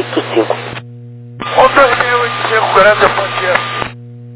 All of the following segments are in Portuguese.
85. Honda 6540, bom dia.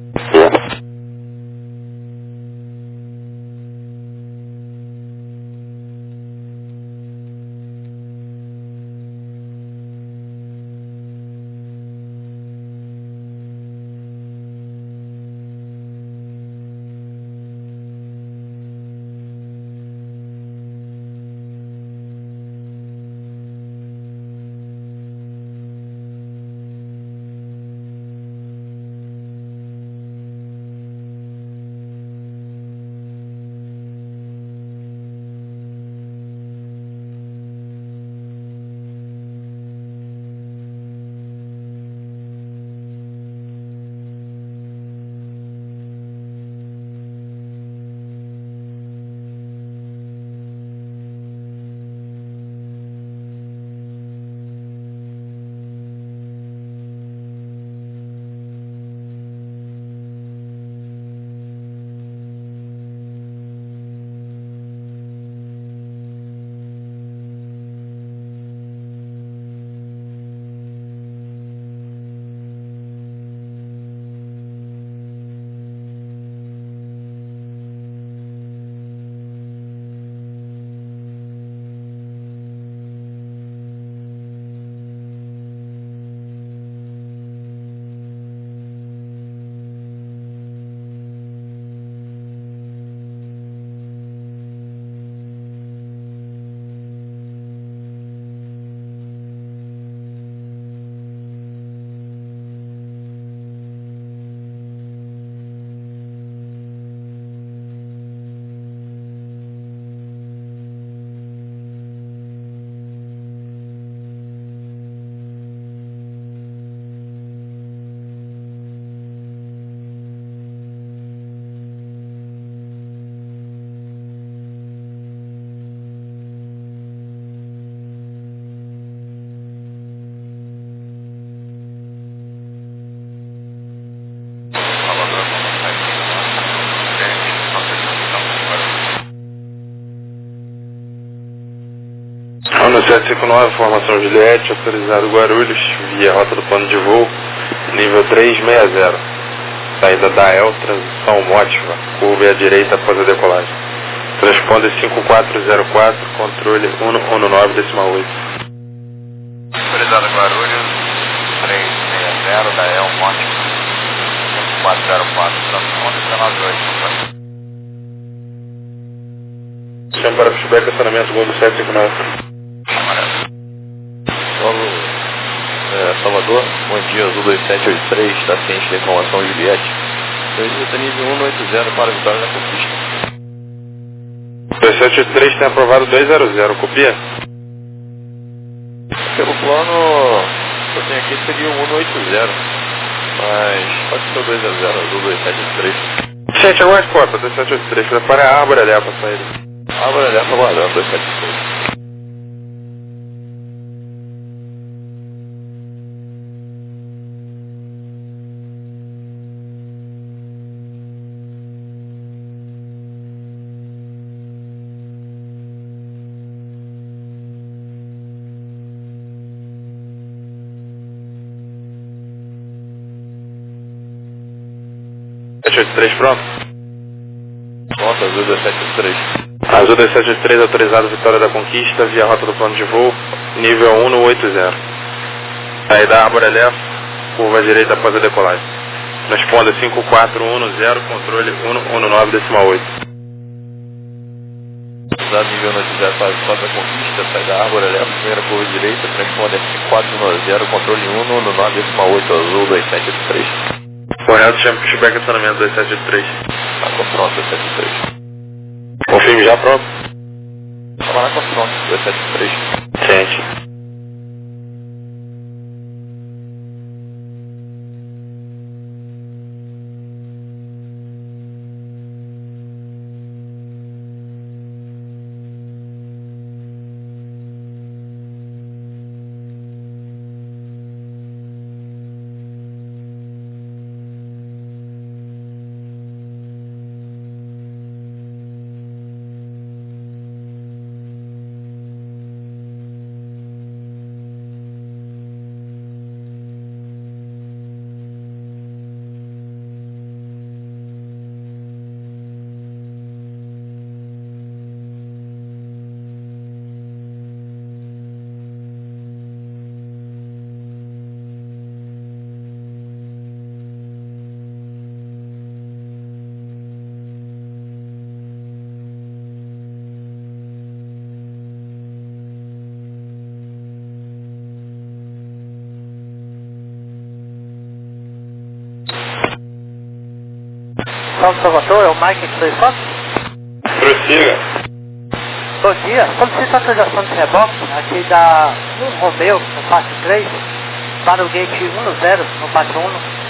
Honda 759, formação Juliette, autorizado Guarulhos, via rota do plano de voo, nível 360. Saída da El, transição Mótiva, curva à direita após a decolagem. Transponder 5404, controle 119,8. Autorizado Guarulhos, 360 da El, Mótica, 5404, transponder 198. Chama para feedback, estacionamento Gol do 759. Salvador, bom dia, Azul 2783, da ciente da informação Juliette. Solicita nível 180 para a vitória da conquista. 2783 tem aprovado 200, copia? Pelo plano que eu tenho aqui seria o 180, mas pode ser o 200, Azul 2783. Gente, aguarde porta, 2783, prepare a árvore ali para sair. Árvore ali, aguardando, 273. Pronto? Pronto, Azul 273. Azul 273 autorizado Vitória da Conquista via rota do plano de voo, nível 180. Saída da árvore left, curva à direita após a decolagem. Responda 5410, controle 119,8. Autorizado nível 90 para a Vitória da Conquista, saída da árvore left, primeira curva direita, transponder 5410, controle 119,8, Azul 273. Correto, chama pushback estacionamento 273. Tá com pronto, 273. Confirme já, pronto? Vamos lá com pronto, 273. Gente. Salve Salvador, é o Mike X-Ray Fox? Prossiga. Bom dia, solicita autorização de reboque aqui da Romeo, no pátio 3, para o gate 10, no pátio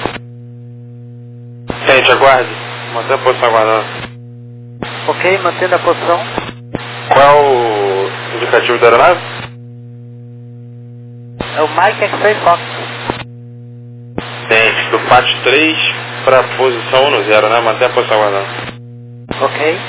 1. Gente, aguarde. Mantenha a posição aguardando. Ok, mantendo a posição. Qual é o indicativo da aeronave? É o Mike X-Ray Fox. Gente, do pátio 3 para a posição 10, né? Mantenha a posição aguardando. Ok.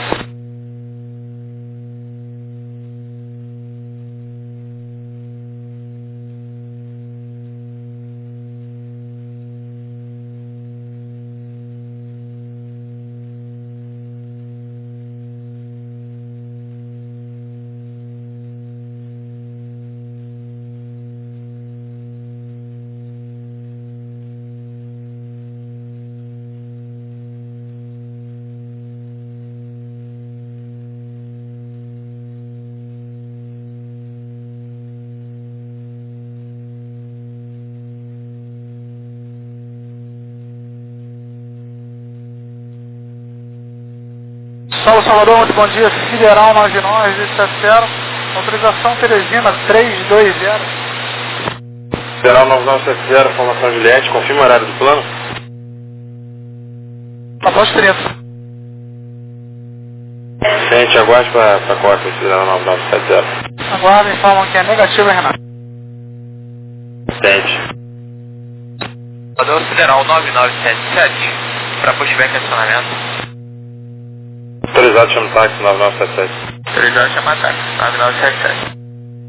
Salve Salvador, muito bom dia, Sideral 99, 270, autorização Teresina 320. Sideral 9970, formação Juliette, confirma o horário do plano? Após 30. Gente, aguarde para a cota, Sideral 9970. Aguardem, falam que é negativo, Renato. Gente. Salvador Federal 9977, para pushback acionamento. Autorizado, chama o táxi 9977. Autorizado chamar táxi 9977.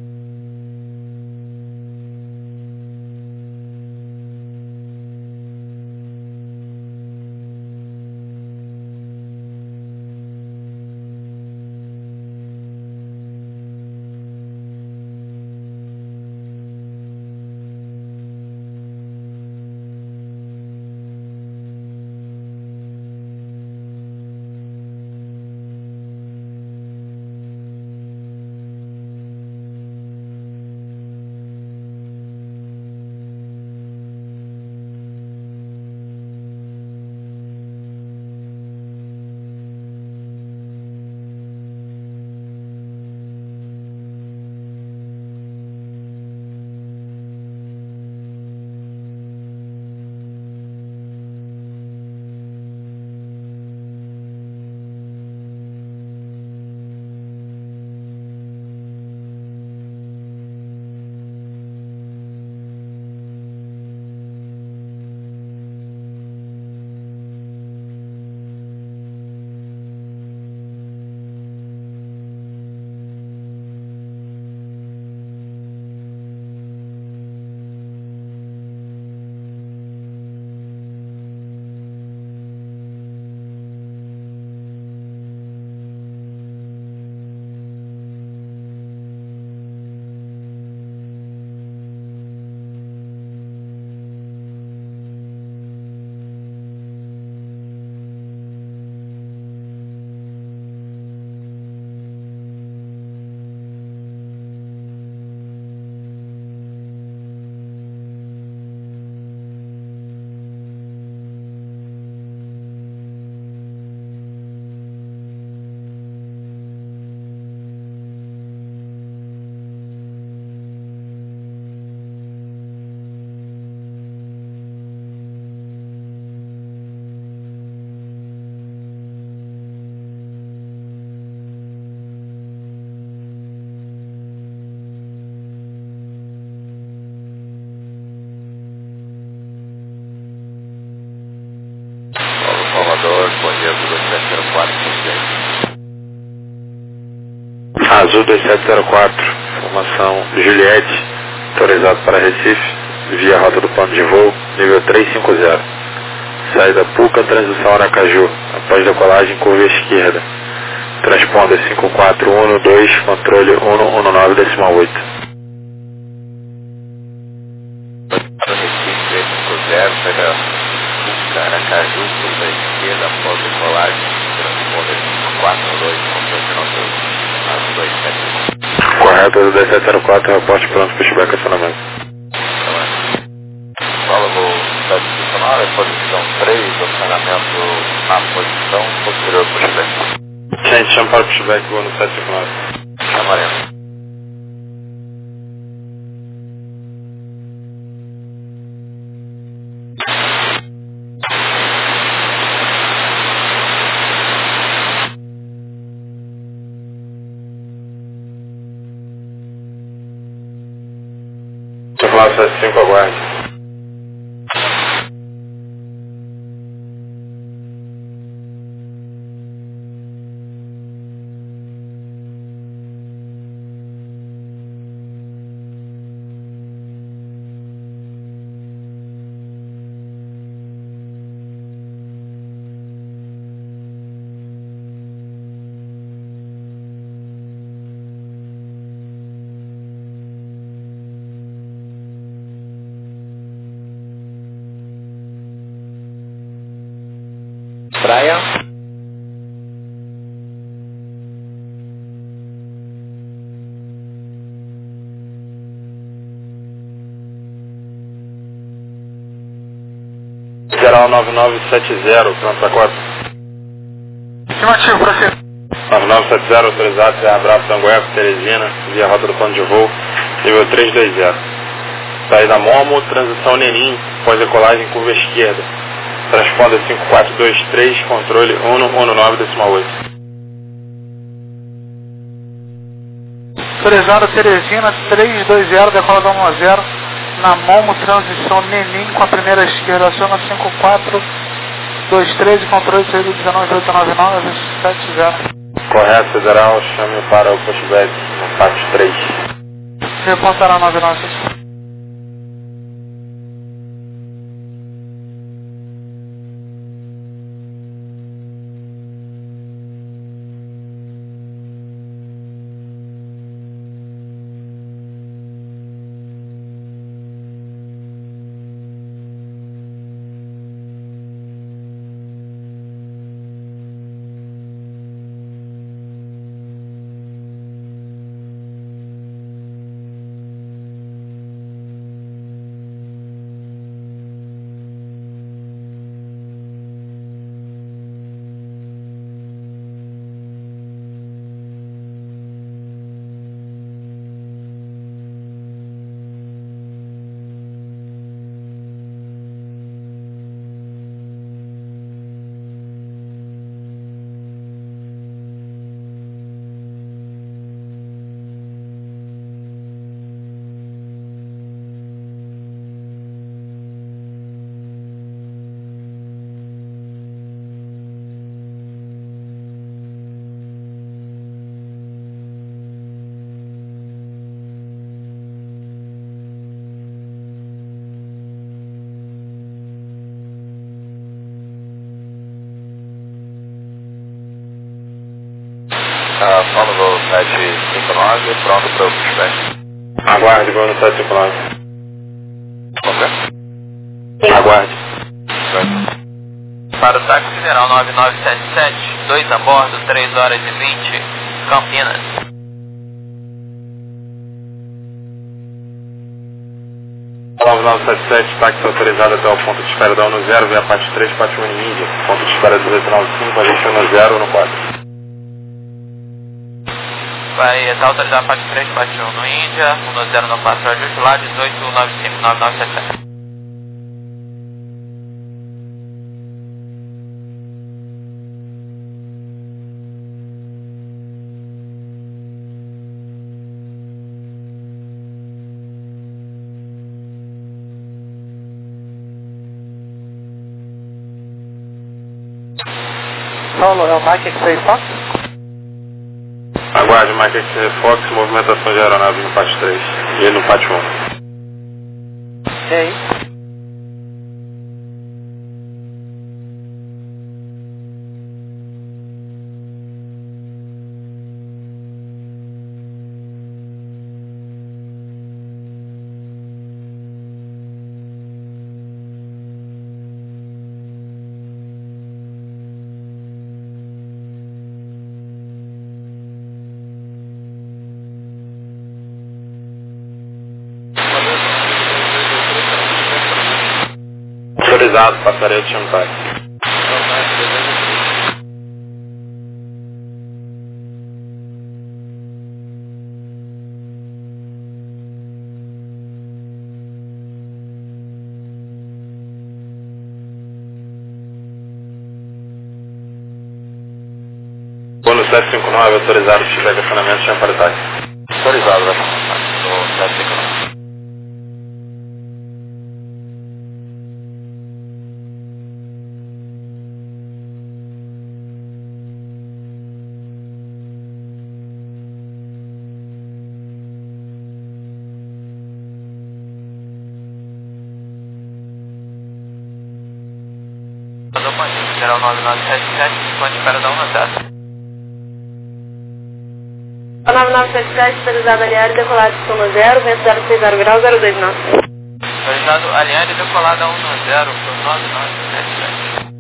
Salvador, bom dia, 2704. Azul 2704, formação Juliette, autorizado para Recife, via rota do plano de voo, nível 350. Saída Puca, transição Aracaju, após decolagem, curva esquerda. Transponder 54112, controle 119,8. Recife 350, pega Puca, Aracaju, curva esquerda, após decolagem, transponder 542, controle 270. Correto, Azul 2704, reporte pronto, pushback acionamento. Fala, vou estar institucional, posição 3, acionamento na posição posterior pushback. Gente, chama para o pushback, vou no 759. Chamaremos. Circular 75, aguarde. Praia. Geral 9970, pronto para 4. Estimativo, prossiga. 9970, autorizado, Serra Brava, Tangueco, Teresina, via rota do plano de voo, nível 320. Saída Momo, transição Nenim, pós-decolagem, curva esquerda. Transponder 5423, controle 119,8. Autorizado Teresina 320, decola da 10, na Momo, transição Nenim com a primeira esquerda, aciona 5423 e controle de saída 19899, 70. Correto, federal, chame para o pushback no FAT 3. Reportará 99. Sono do 759, pronto para o pushback. Aguarde, vou no 759. Ok? Aguarde. Para o táxi federal 9977, 2 a bordo, 3 horas e 20, Campinas. Nove 977, táxi autorizado até o ponto de espera da 10, via parte 3, parte 1 em Índia. Ponto de espera 1895, a gente no 0 no 4. Vai estar autorizado a parte 3, parte 1 no Índia, 10 no 4, ajuste lá, 18959977. Solo, é o Mike X-Ray Fox? Aguarde, Mike X-Ray Fox, movimentação de aeronave no parte 3 e no parte 1. Ok. Autorizado, passarei do Chantai. Bônus 759, autorizado, tiver questionamento, chama para detalhe. Autorizado, vai do 759. Mandou Pandinho, geral 9977, enquanto espera dar 1-0. 9977, autorizado Aliado, decolado de Soma 0, vento 060, grau 029. Autorizado Aliado, decolado a 1-0, por 9977.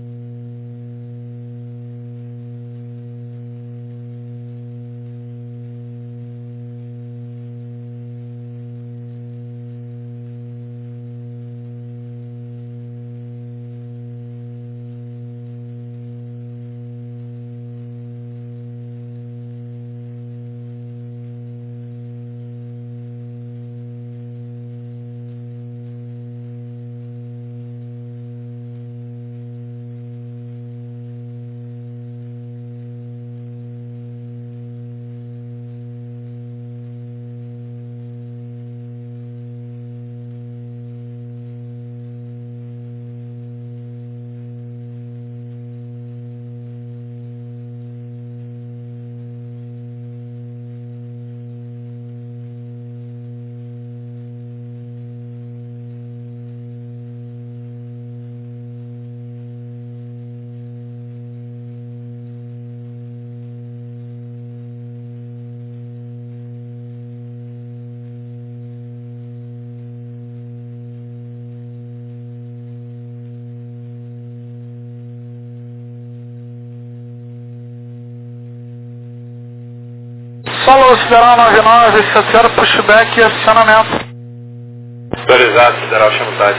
Solo Federal 9970, pushback e acionamento. Autorizado, Federal Chantai.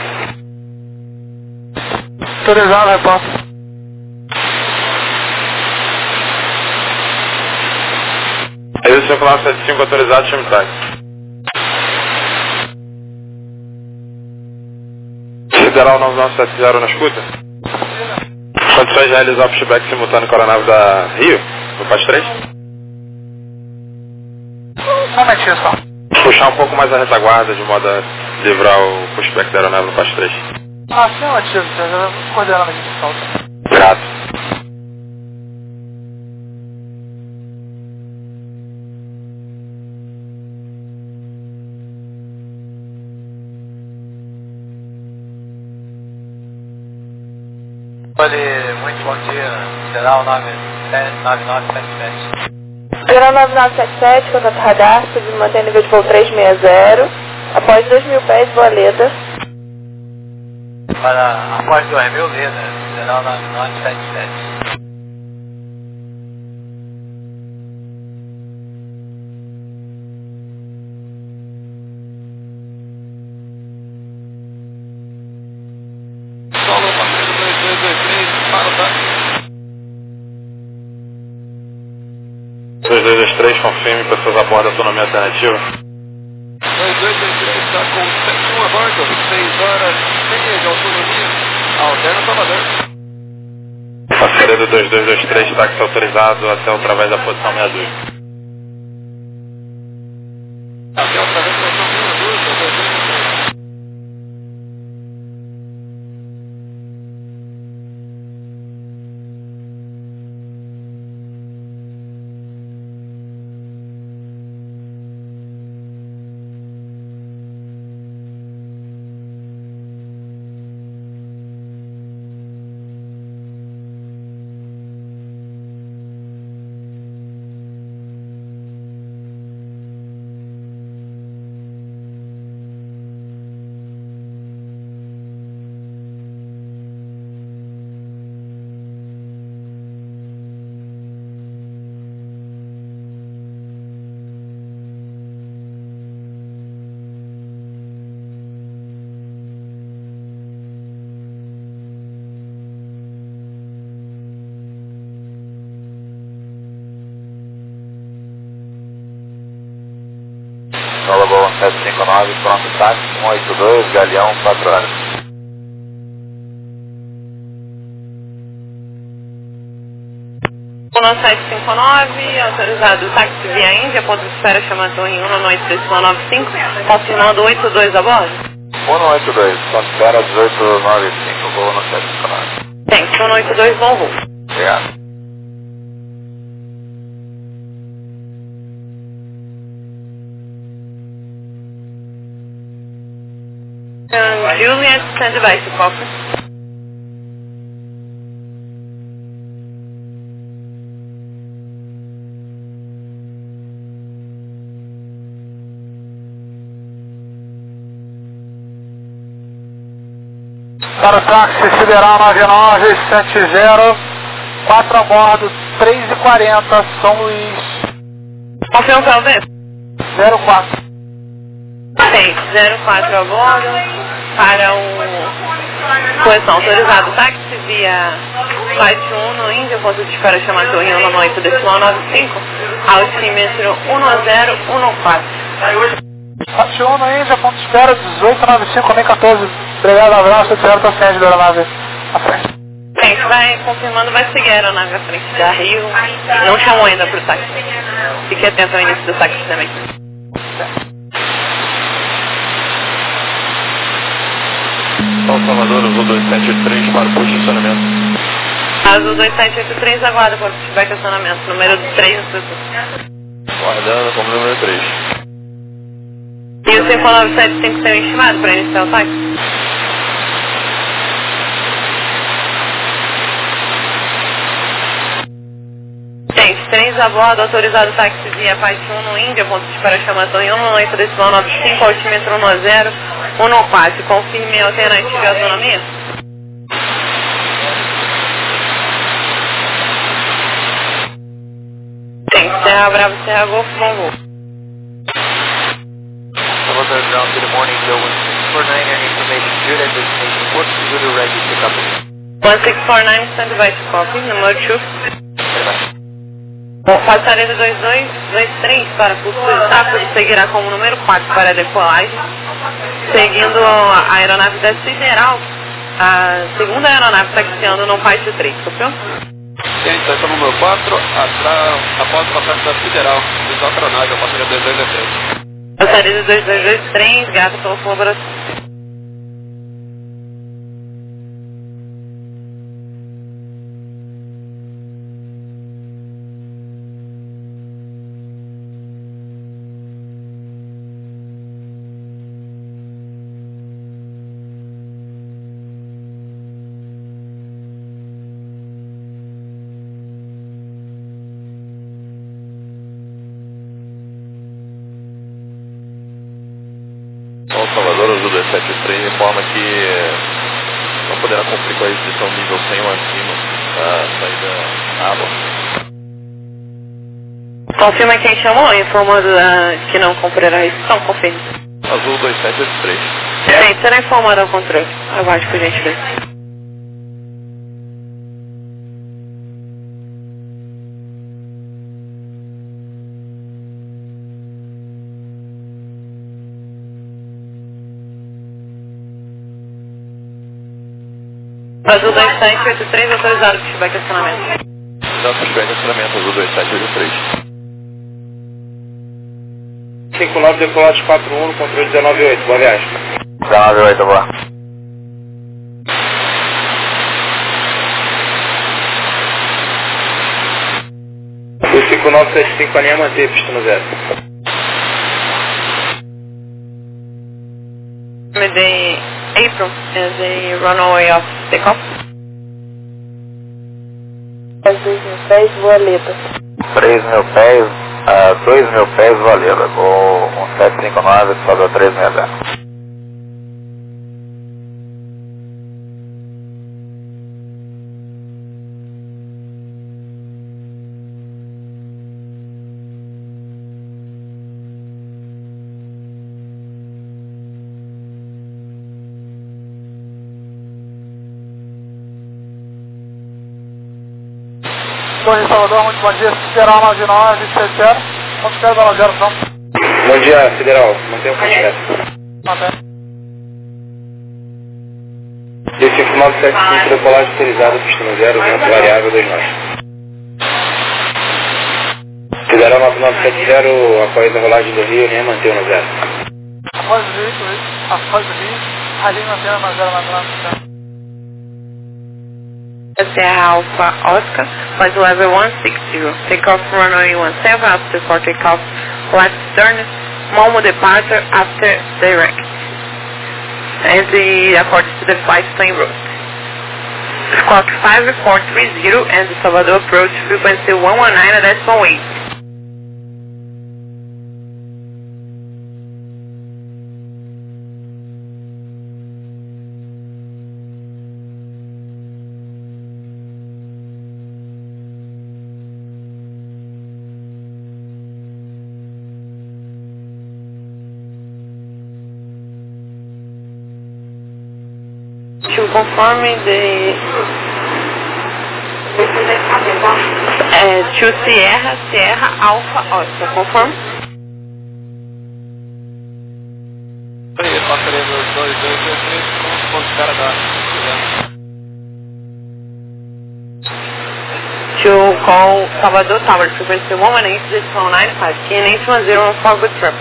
Autorizado, repórter. Aí o 5975, autorizado, Chantai. Federal 9970 na escuta. Condições de realizar o pushback simultâneo com a aeronave da Rio, no PAS 3. Um momentinho só. Puxar um pouco mais a retaguarda de modo a livrar o pushback da aeronave no PAS 3. Ah, sim, ativo, já coordenando aqui de salto. Grato. Olha, muito bom dia, geral 9977. Geral 9977, contato radar, subindo mantém nível de voo 360, após 2.000 pés, Boaleda. Para após 2.000 Leda, geral 9977. Solo Passeio 2223, para o tanque. 2223, confirme pessoas a bordo, autonomia alternativa. 2223 está com 71 a bordo, 6 horas e meia de autonomia. Alterna Salvador. Parceria do 2223, táxi autorizado até através da posição 62. Até outra vez, posição 62, 2223. 759, pronto, táxi 182, Galeão, 4 horas. No 759, autorizado táxi via Índia, ponto de espera chamado em 19395, confirmando 82 a bordo. 182, ponto de espera 1895, voo no 759. Tem, 182, bom voo. Obrigado. Juliet, stand by to copy. Para o táxi Sideral 9970, 4 a bordo, 3h40, São Luís. Confirma para o vento. 04. Tem, 04 a bordo, para o correção autorizado táxi via Flight 1 no Índia, ponto de espera chamado em 198,95, altímetro 1014. Flight 1 no Índia, ponto de espera 1895, 14. Obrigado, abraço, certo, tá frente da aeronave. À frente. Bem, vai confirmando, vai seguir a aeronave à frente da Rio, não chamou ainda para o táxi. Fique atento ao início do táxi também. São Salvador, Azul 2783 para o posicionamento. Azul 2783, aguarda para o feedback de acionamento, número 3 no seu. Guardando como número 3. E o 597 tem que ser estimado para iniciar o táxi? Tem, 3 a bordo, autorizado táxi via Parte 1 no Índia, ponto de espera chamado em 198,95, altímetro 1014. Confirme a alternativa de autonomia. Tem, Serra Bravo, Serra Golfo, bom voo. Salvador Ground, good morning, Joe 1649, your information Judah, destination Porto Seguro, ready to pick up. 1649, stand by to copy, número 2. Passarela 2223 para curso de tráfego, seguirá como número 4 para a decolagem, seguindo a aeronave da Sideral, a segunda aeronave taxiando no Parte 3, copiou? Sim, estação número 4, após o passagem da Sideral, visual para a aeronave, a passagem 2223. Passarela 2223, grato pela colaboração. São Salvador, Azul 2783, informa que não poderá cumprir com a restrição nível 100 ou acima da saída água. Confirma quem chamou, informando que não cumprirá a restrição, confirme. Azul 2783. Sim, será informado ao contrário. Aguarde, por gentileza. Azul 2783, autorizado para feedback de acionamento. Dá feedback de acionamento, Azul 2783. 59 decolagem 41 no controle 198, boa viagem. 198, boa. O 5975 alinha manter, pista no 0. Midday April as a runaway of takeoff. 2.000 pés, Valeda. 3.000 pés, 2.000 pés, Valeda. Vou 1759, Salvador 360. Torre Salvador, muito bom dia. Sideral 9970, ponto de espera da 0, Bom dia, Federal. manter o contato. Ok. D5975, decolagem autorizada, pistão 0, vento variável 2 nós. Federal 9970, após a rolagem do Rio, nem manteve no 0. Após o Rio, ali mantendo na 099. Sierra Alpha Oscar, flight level 160, takeoff runway 17 after for takeoff, left turn, Momo departure after direct, and according to the flight plan route. Squawk 5430 and Salvador approach frequency 119.8. To confirm to Sierra Alpha Oscar, confirm? Aí, passaremos 2223, ponto de cara da... To call Salvador Tower, frequency 118.95, TNH 10 for good trip.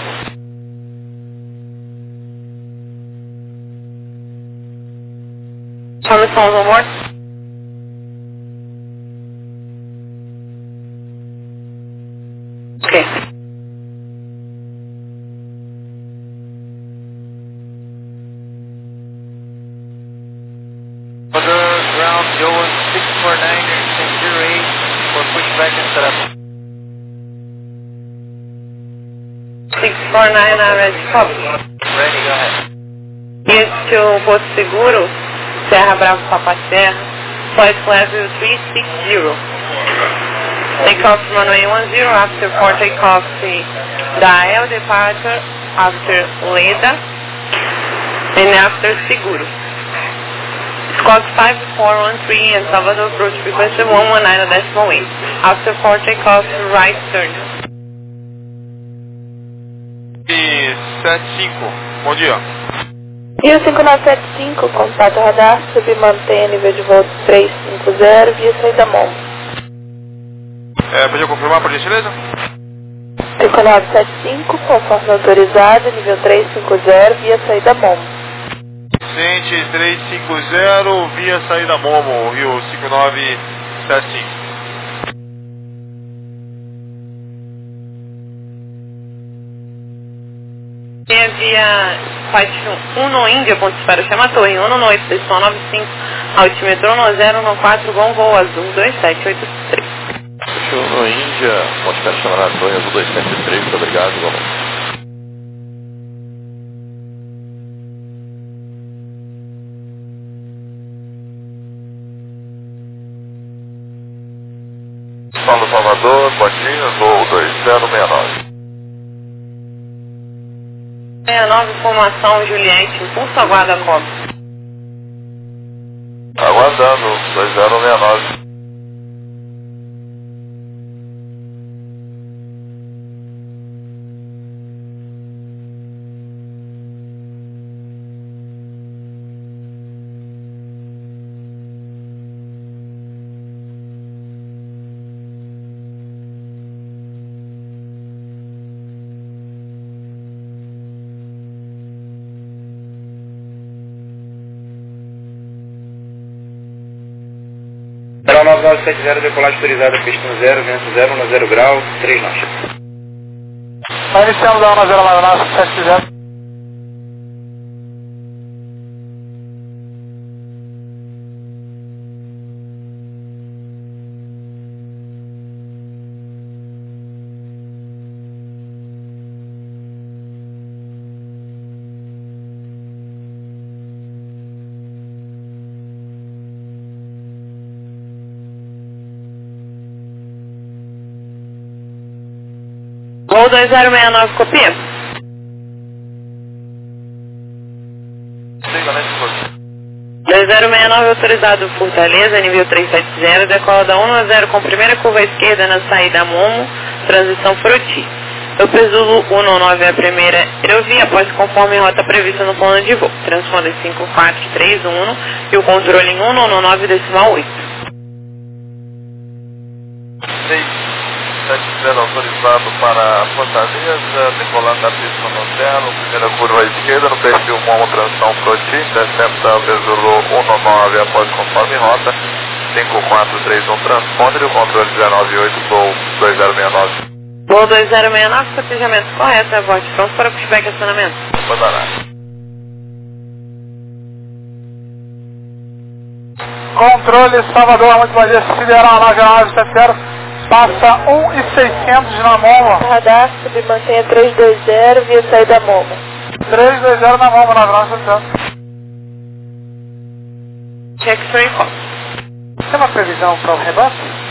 Thomas phones on board. Okay. Other ground, Joan 649, 08 for pushback and setup. 649, I'm ready. Copy. Ready, go ahead. Here to Porto Seguro, Serra Bravo Papa Serra, flight level 360. Takeoff runway 10 after for takeoff Dael departure after Leda and after Seguro. Squawk 5413 and Salvador approach frequency 119.8 after for takeoff right turn. E 75, bom dia. Rio 5975, contato radar, submantenha nível de voo 350 via saída Momo. Podia confirmar, por gentileza? 5975, conforme autorizado, nível 350 via saída Momo. Ciente 350, via saída Momo, Rio 5975. Via Flight 1 Índia, ponto de espera, chama a torre, 1 no 8, decisão 95, altimetro 1014, bom voo azul 2783. Fechou no Índia, ponto de espera, chama a torre azul 273, muito obrigado, vamos. Paulo Salvador, Botinhas, voo 2069. 69, formação Juliette, impulso aguarda cópia. Aguardando, 2069. Federal 9970, decolagem autorizada, pistão 0, vento 0 grau, 3 nós. Nós iniciamos a 1099, 750. Voo 2069, copia. Sim, galera, 2069 autorizado Fortaleza, nível 370, decola da 1 a 0 com primeira curva à esquerda na saída Momo, transição Froti. Eu presumo 19 a primeira aerovia após conforme rota prevista no plano de voo. Transponder 5431 e o controle em 199,8. 670 autorizado para Fortaleza, decolando da pista no Nutella, primeira curva à esquerda, no perfil Momo Transição Froti, intercepta Zulu 19 após conforme rota, 5431 transponder e o controle 198, Gol 2069. Voo 2069, cotejamento correto, aborte pronto para pushback e acionamento. Bandará. Controle Salvador, muito bom dia, Sideral 9970, passa 1.600 na Momo. Radar, submantenha 320, via saída Momo. 320 na Momo, 9970. Check free call. Tem uma previsão para o rebote?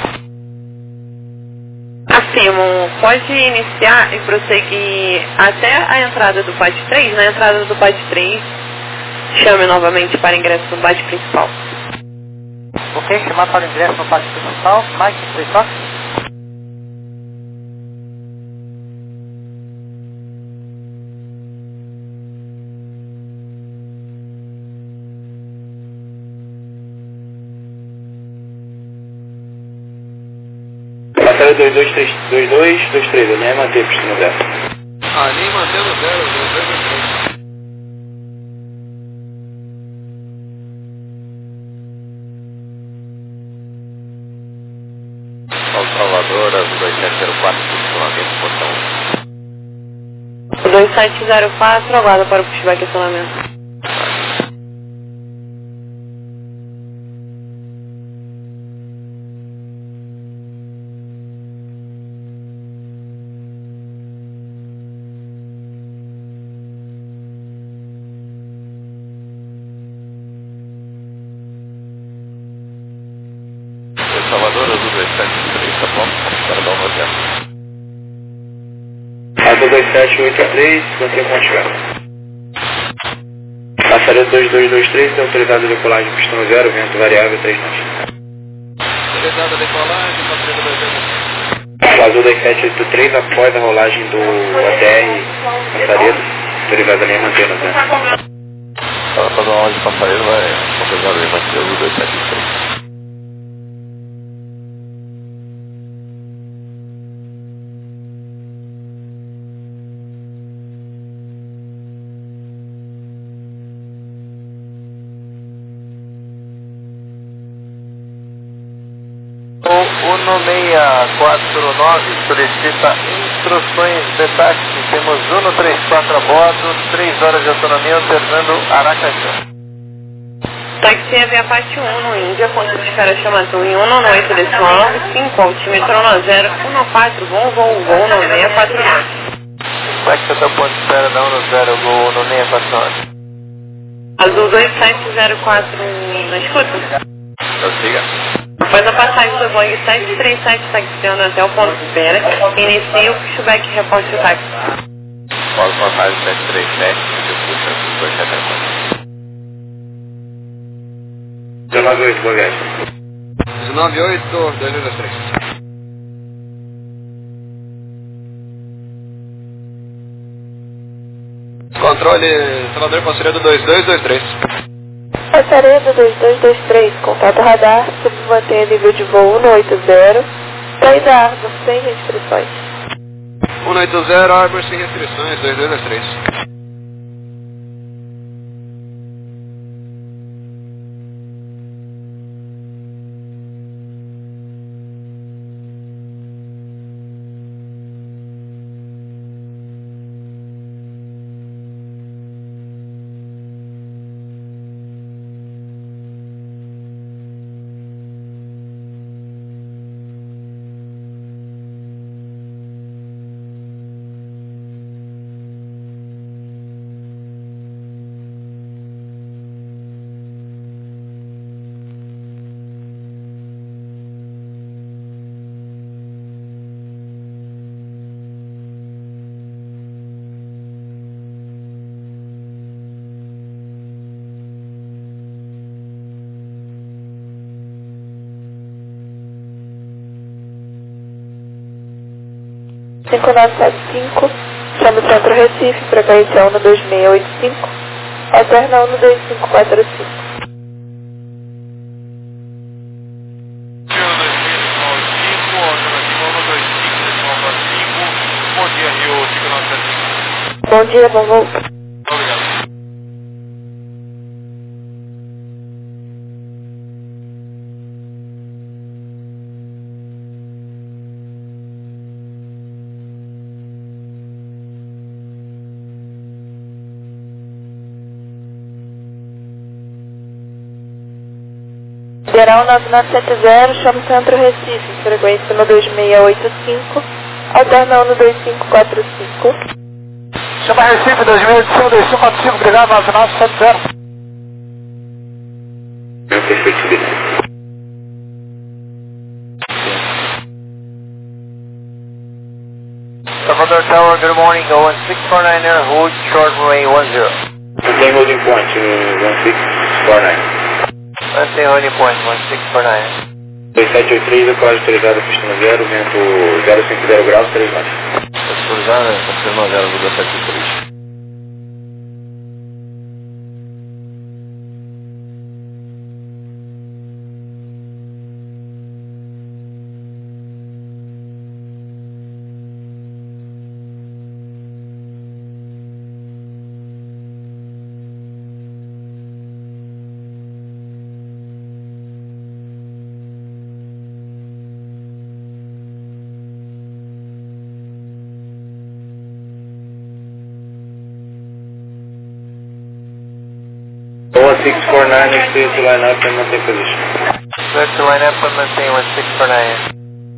Afirmo, pode iniciar e prosseguir até a entrada do PAD 3. Na entrada do PAD 3, chame novamente para ingresso no PAD principal. Ok, chamar para o ingresso no PAD principal. Mike, 34. Passageiro 2223, né? Manter pista no 0. Ali mantendo 0, 2223. Salvador, azul 2704, posicionamento, portão 2704, aguarda para o pushback e acionamento. Salvador, azul 2703, tá bom? Para dar uma olhada. Azul 2783, mantém contigo. Passageiro 2223, autorizado a decolagem pista no 0, vento variável 3 nós. Autorizado a decolagem, passageiro 2223. Azul 2783, após a rolagem do ATR Passaredo, autorizado a linha mantendo 0. Para fazer uma hora de passageiro, vai autorizar aí, manter azul 2703. O 1649 solicita instruções de táxi. Temos 134 a bordo, 3 horas de autonomia, alternando Aracaju. Táxi via parte 1 no Índia, ponto de espera chamado em 198 decimal 5, altímetro 1014, voo 9649. Táxi até o ponto de espera da 10, Gol 9649. Azul 2704 na escuta. Prossiga. Após a passagem do Boeing 737 taxiando até o ponto de espera, inicia o pushback e reporte o táxi. Após passagem 737, disputa 274. 198, boa viagem. 198, 2223. Controle Salvador, passageiro 2223. Passaredo 2223, contato radar, submantenha nível de voo 180, saída Arbor sem restrições. 180, Arbor sem restrições, 2223. 5975, chama Centro Recife, frequência 12685, alterna 12545. Bom dia, Rio 5975. Bom dia, bom voo. Obrigado. Geral 9970, chama Centro Recife, frequência 12685, alterna 12545. Chama Recife 2685, obrigado, 9970. Salvador Tower, good morning, going 649er, hold short runway 10. Tem holding point 1649. Mantém holding point 1649. 2783, decolagem autorizada, pista 0, vento 050 graus, 3 knots. Autorizada, confirma 0,73. Boa 649, is clear to line up and maintain position. Clear to line up and maintain 1649.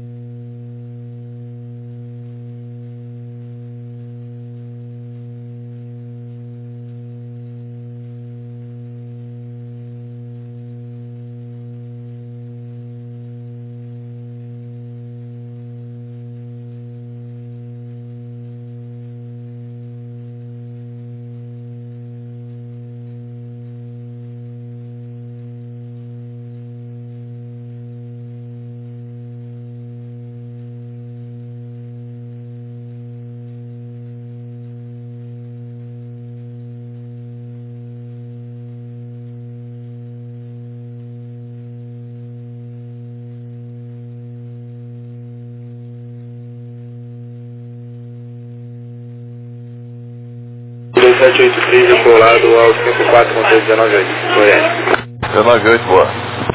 Dois 783, decolado ao 54 com 198, Goiânia. 198, boa.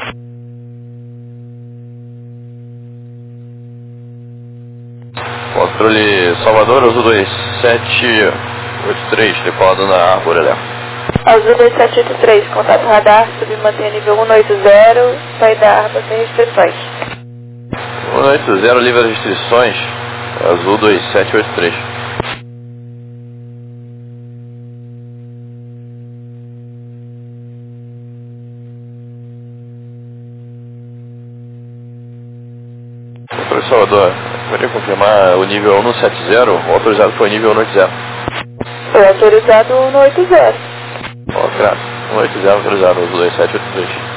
Controle Salvador, Azul 2783, decolado na árvore, Léo. Azul 2783, contato radar, submantém nível 180, saída da árvore sem restrições. 180, livre restrições, Azul 2783. Controle Salvador, poderia confirmar o nível 170, o autorizado foi o nível 180. Foi autorizado 180. Contrato, 180 autorizado, Azul 2783.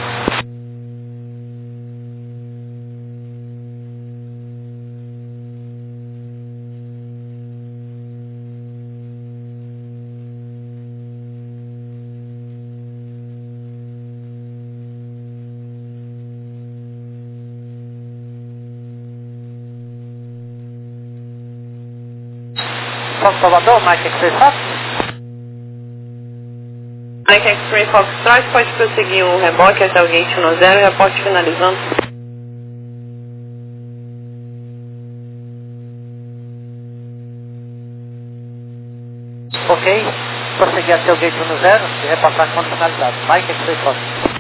São Salvador, Mike X-Ray Fox. Mike X-Ray Foxtrot, pode prosseguir o reboque até o gate 10, reporte finalizando. Ok, prosseguir até o gate 10 e repassar quando finalizado. Mike X-Ray Fox.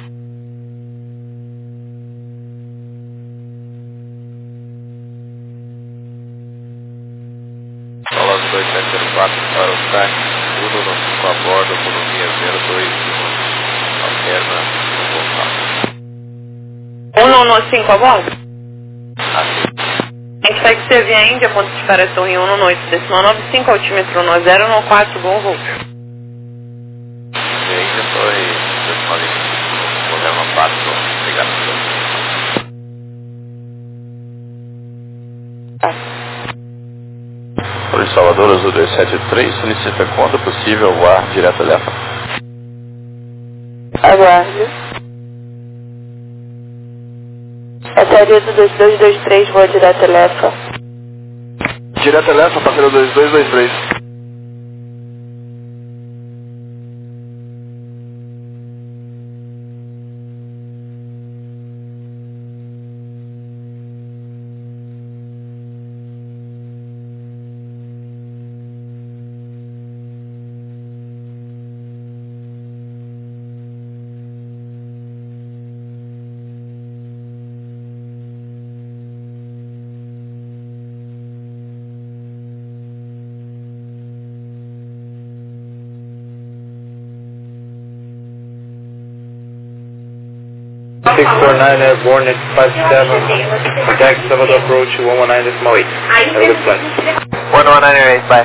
Salvador 2704 para o TAC, tudo no 5 a bordo, economia 021, alterna no voltar. 115 a bordo? Assim. A gente segue CV a Índia, ponto de espera Torre 1 noite, decimal 95, altímetro 1014, bom voo. E ainda foi, eu falei, programa 4, obrigado. Controle Salvador, Azul 273, solicita quando possível voar direto a Lefa. Aguarde. Passageiro do 2223, voa direto a Lefa. Direto a Lefa, passageiro 2223. Airborne at 57, contact Salvador approach 119.8. Have a good flight. 119.8, bye.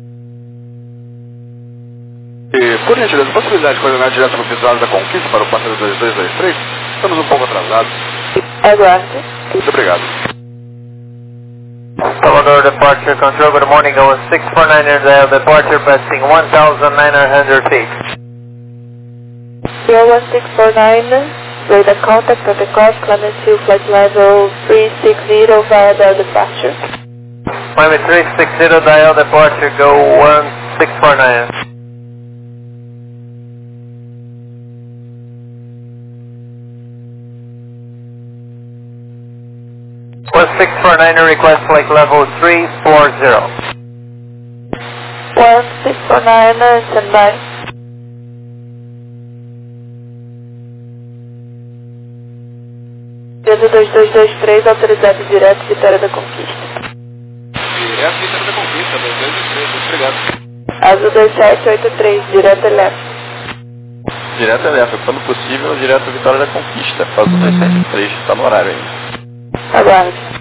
E, por gentileza, possibilidade de coordenar direto no piso da Conquista para o passageiro 2223? Estamos um pouco atrasados. Aguarde. Muito obrigado. Salvador Departure Control, good morning, go 649 departure, passing 1,900 feet. 01649. Radar contact at the cost, Clemens 2, flight level 360 via the departure. Miami 360, dial departure, go 1649. Was 649 request flight level 340. 1649, stand by. Azul 2223, autorizado direto, Vitória da Conquista. Direto, Vitória da Conquista, 2223, muito obrigado. Azul 2783, direto a Lefa. Direto a Lefa, quando possível, direto a Vitória da Conquista. Azul 273, está no horário ainda. Aguarde.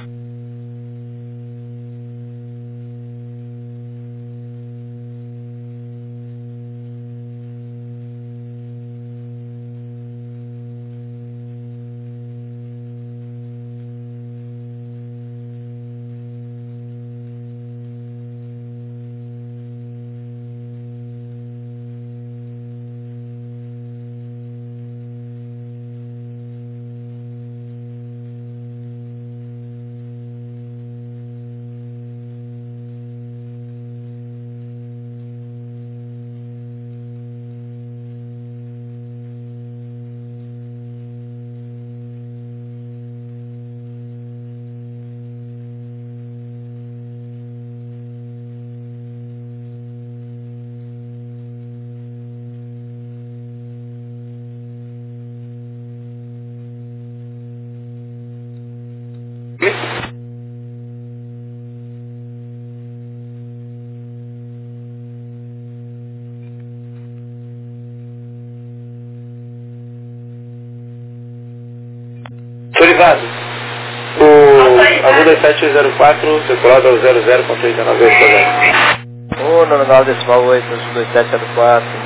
Autorizado. O Azul 2704, circulado ao 00 com 39 vezes. O nominal decimal 8, Azul 2704.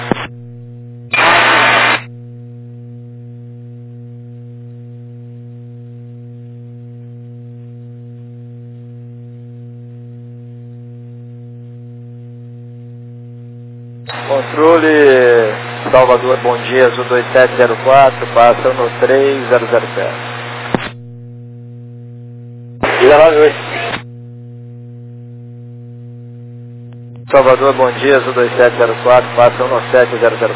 Controle Salvador, bom dia, Azul 2704, passa no 3007. 198. Salvador, bom dia, Azul 2704, passa no 7007.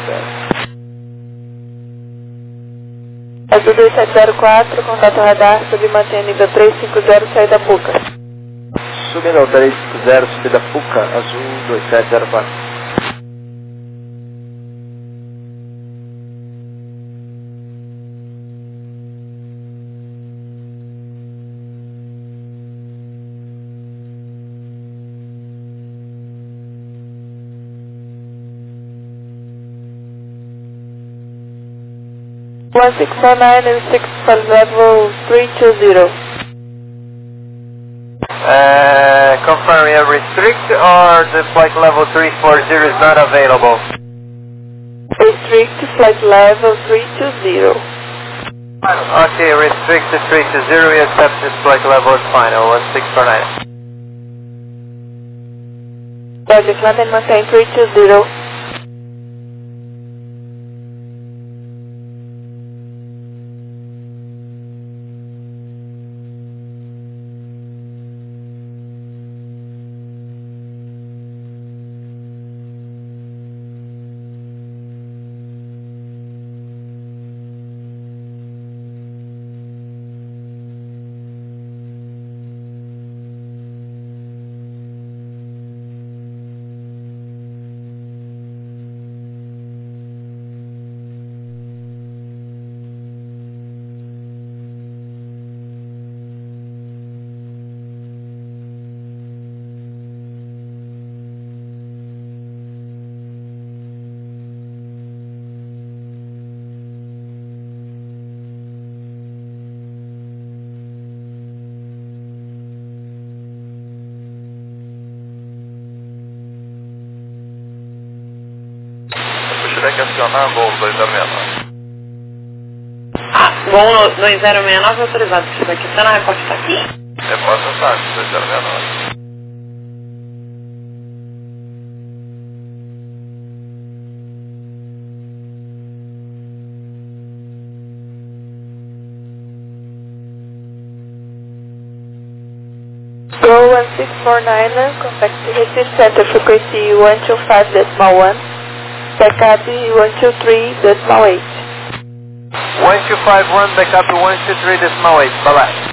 Azul 2704, contato radar, submantém nível 350, saída Puca. Subindo ao 350, subida Puca, Azul 2704. One 649 and 6 for level 320. Confirm, you restrict or the flight level 340 is not available? Restrict flight level 320. Okay, restrict to 320, we accept this flight level, it's fine, 1649. 1 649, 6 for level 320. Confirm, you restrict to 320 or the flight level 340 is not available? Okay, restrict to 320, we accept this flight level, it's fine, 1649. 1 649 and 6 for level 320. Roger, climb and maintain 320. Tem que acionar voo 2069. Voo 2069 autorizado. Isso aqui está na reporte, está aqui? Reporte está, 2069. Go 1649, contact Recife Center frequency 125.1, backup 123.8. 1251, backup 123.8, bye-bye.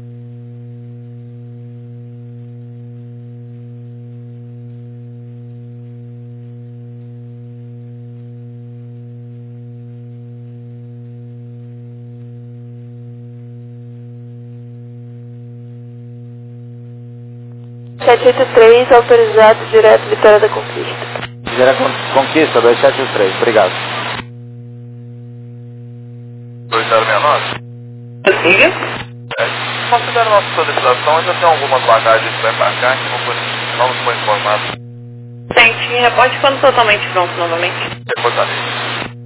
.783, autorizado direto Vitória da Conquista. Vitória Conquista, 2783, obrigado. 2069? Siga. Considera nossa solicitação, ainda tem algumas bagagens para embarcar que não foi informado. Tem, reporte quando totalmente pronto novamente. Reportarei.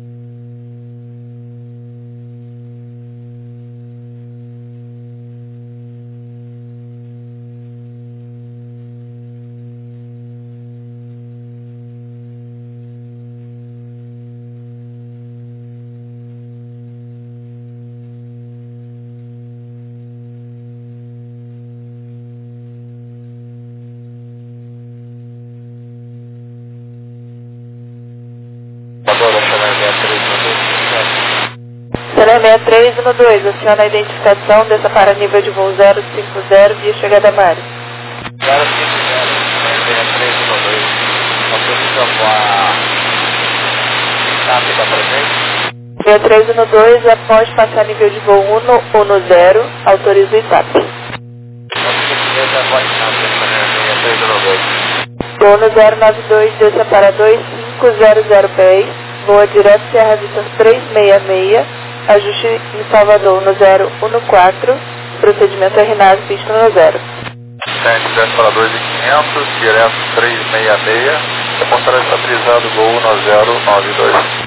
Ceará 6312, aciona a identificação, desça para nível de voo 050, via chegada a Mari. 050, 6312, autoriza a TAP da presente. 6312, após passar nível de voo 110, autoriza o ITAP. Voo no 092, desça para 2500 pés, voa direto Serra Vista 366, ajuste em Salvador no 014, procedimento RNAV, pista no 0. Tem desce para 2500, direto 366, reportará estabilizado voo no 092.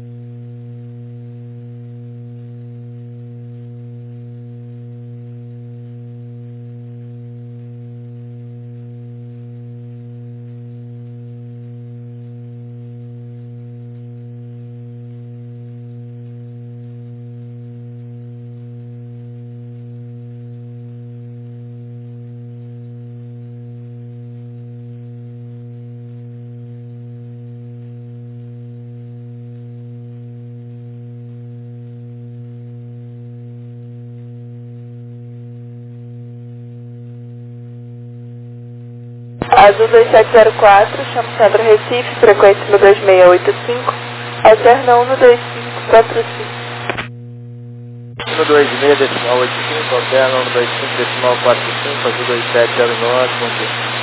Azul 2704, chama Centro Recife, frequência no 2685, alterna 12545. 126.85, alterna 125.45, azul 2709, bom dia.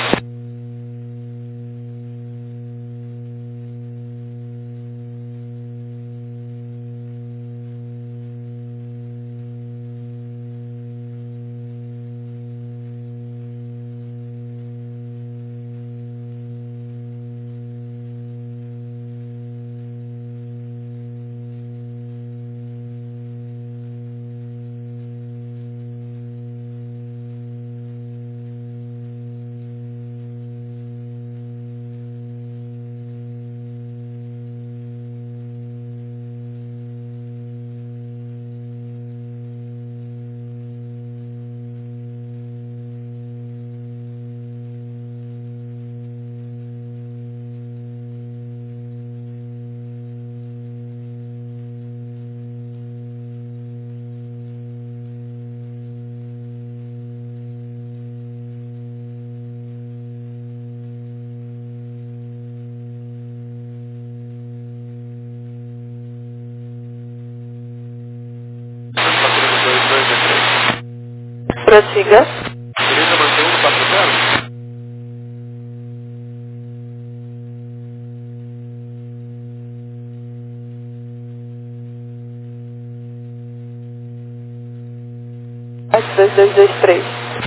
Prossiga. Beleza, mantém 140? Norte 2223.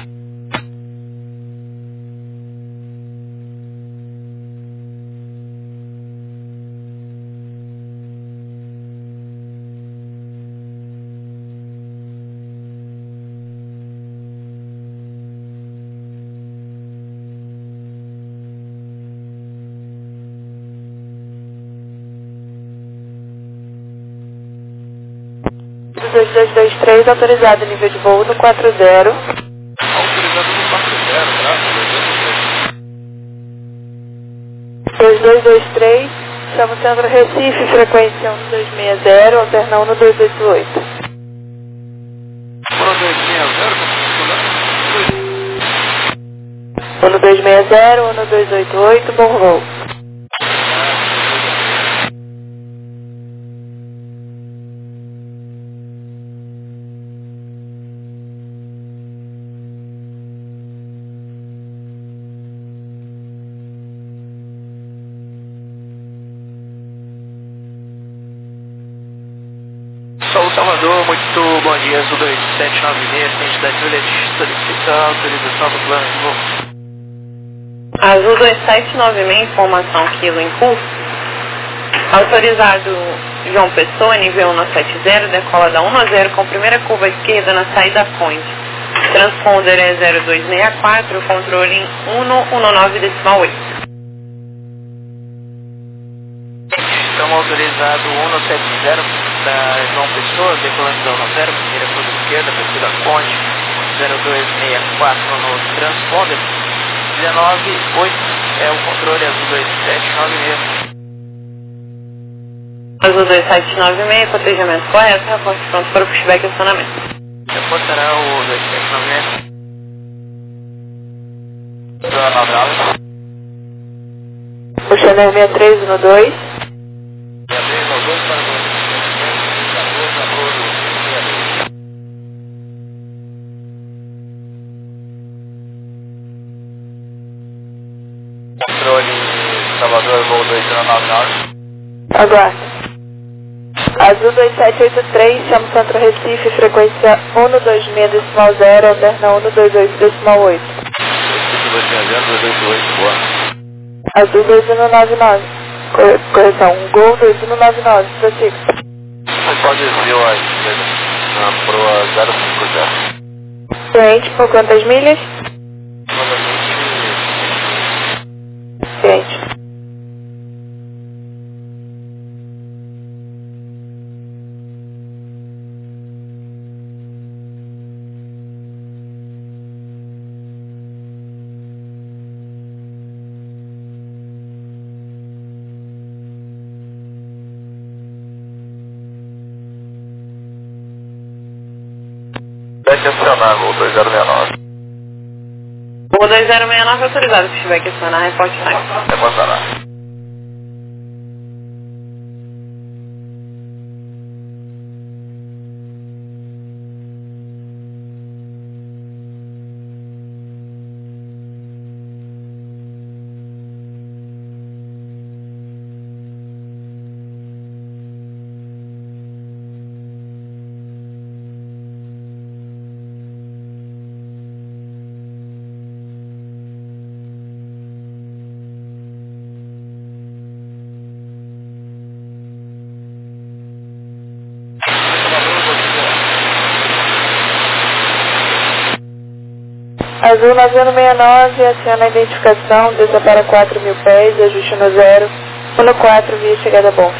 Do 2223, autorizado nível de voo no 40. Autorizado no 40, tá? 2223, chama o Centro Recife, frequência 1260, alternão no 288. 1260, 1288, bom voo. Sol Salvador, muito bom dia, Azul 2796, identidade Juliet, solicita a autorização do plano de voo. Azul 2796, informação quilo em curso. Autorizado João Pessoa, nível 170, decola da 1-0 com primeira curva esquerda na saída Conde. Transponder é 0264, controle em 119,8. Estamos autorizados 170 da João Pessoa, decolando da 1-0, primeira curva esquerda, descida Conde, 0264 no transponder, 198 é o controle Azul 2796. Azul 2796, cotejamento correto, reporte pronto para o pushback e acionamento. Reportará o 2796. Puxando 6312. Controle Salvador, voo 2199. Aguarde. Azul 2783, chama o Centro Recife, frequência 126.0, alterna 128.8. 260-288, boa. Azul 2199. Correção, Gol 2199, prossiga. Pessoal desviou a esquerda na proa 050. Cliente, por quantas milhas? Cliente. Pede acionar, voo 2069. O 2069 autorizado, pushback e acionar, reporte time. Reportará. Azul 9169, aciona a identificação, desça para 4.000 pés, ajuste no 0, 14, via chegada bom.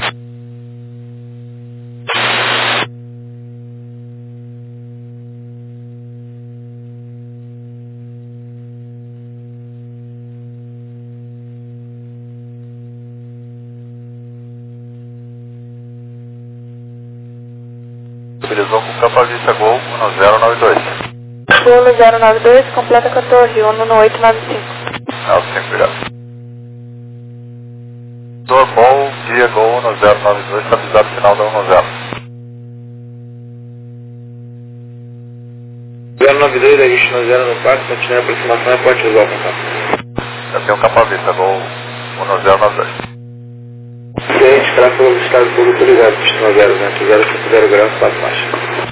Utilizou com capa vista Gol 1092. 1092, completa com a torre, 11895. 95, obrigado. Normal, guia Gol 1092, estabilizado final da 10. 192, ajuste no 0 no 4, continue a aproximação e ponte visual, contato. Já tem um capa vista, voo 1092. Ciente, tráfego registrado por autorizado, destino 050 graus, 4 marchas.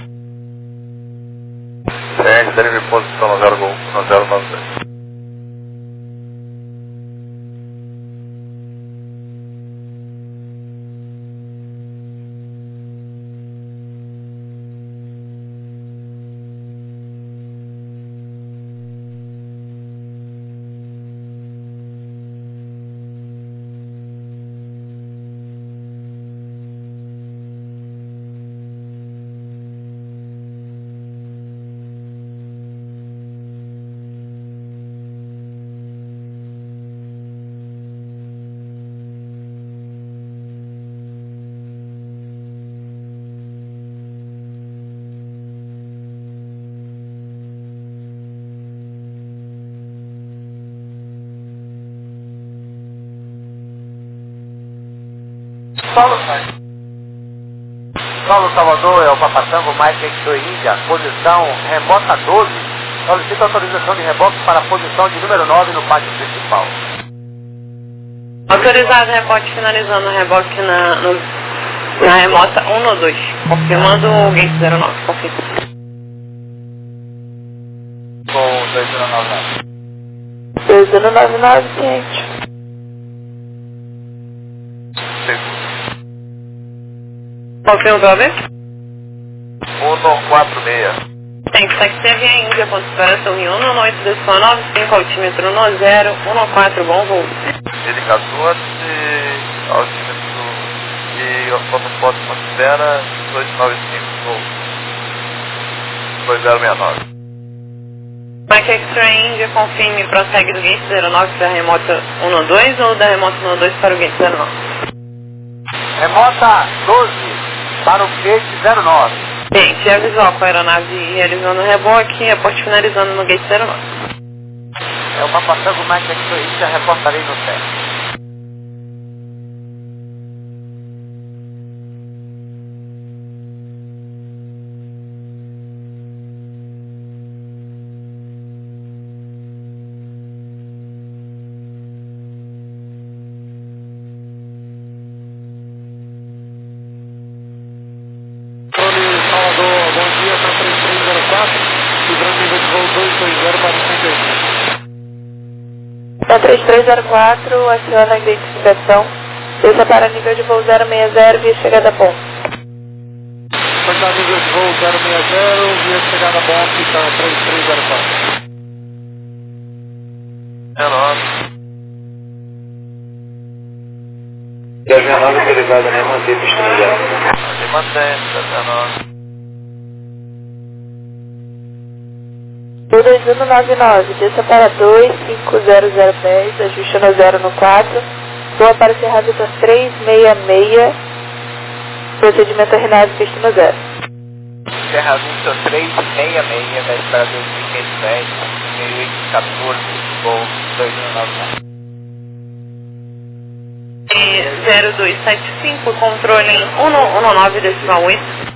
Ciente, derive posição no 1092. Solo Salvador é o Papatango Mike X2 Índia, posição remota 12. Solicita autorização de reboque para a posição de número 9 no pátio principal. Autorizado rebote finalizando o reboque na remota 1 ou 2. Confirmando o gate 09, confirma. Com 2099. 2099, ciente. Confirma pra ver? 146. Tem que taxi via Índia, ponto de separação em 198,95, altímetro no 0, 114, bom voo. Ele 14, altímetro e ortofoto atmosfera 295, 2069. Mike X-Ray Índia, confirme e prossegue do gate 09 para a remota 12 ou da remota 12 para o gate 09? Remota 12 para o gate 09. Gente, é visual com a aeronave realizando o reboque e a porte finalizando no gate 09. É o Papatango Mike X2 Índia, reportarei no teste. Na 3304, aciona a identificação. Desça para nível de voo 060 via chegada a ponto. Para nível de voo 060, via chegada a ponto, está 3304. É nóis. 1069 autorizada, né? Manter destino 0. Mantém, 19. 2199, desça para 25010, ajuste no 0 no 4, voa para Serra Vitor 366, procedimento RNAV destino 0. Serra Vitor 366, da Estrada 2510, 1814, voo 2199. 0275, controle em 119,8.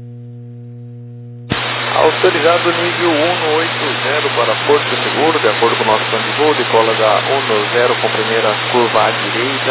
Autorizado nível 180 para Porto Seguro, de acordo com o nosso plano de voo, decola da 10 com primeira curva à direita,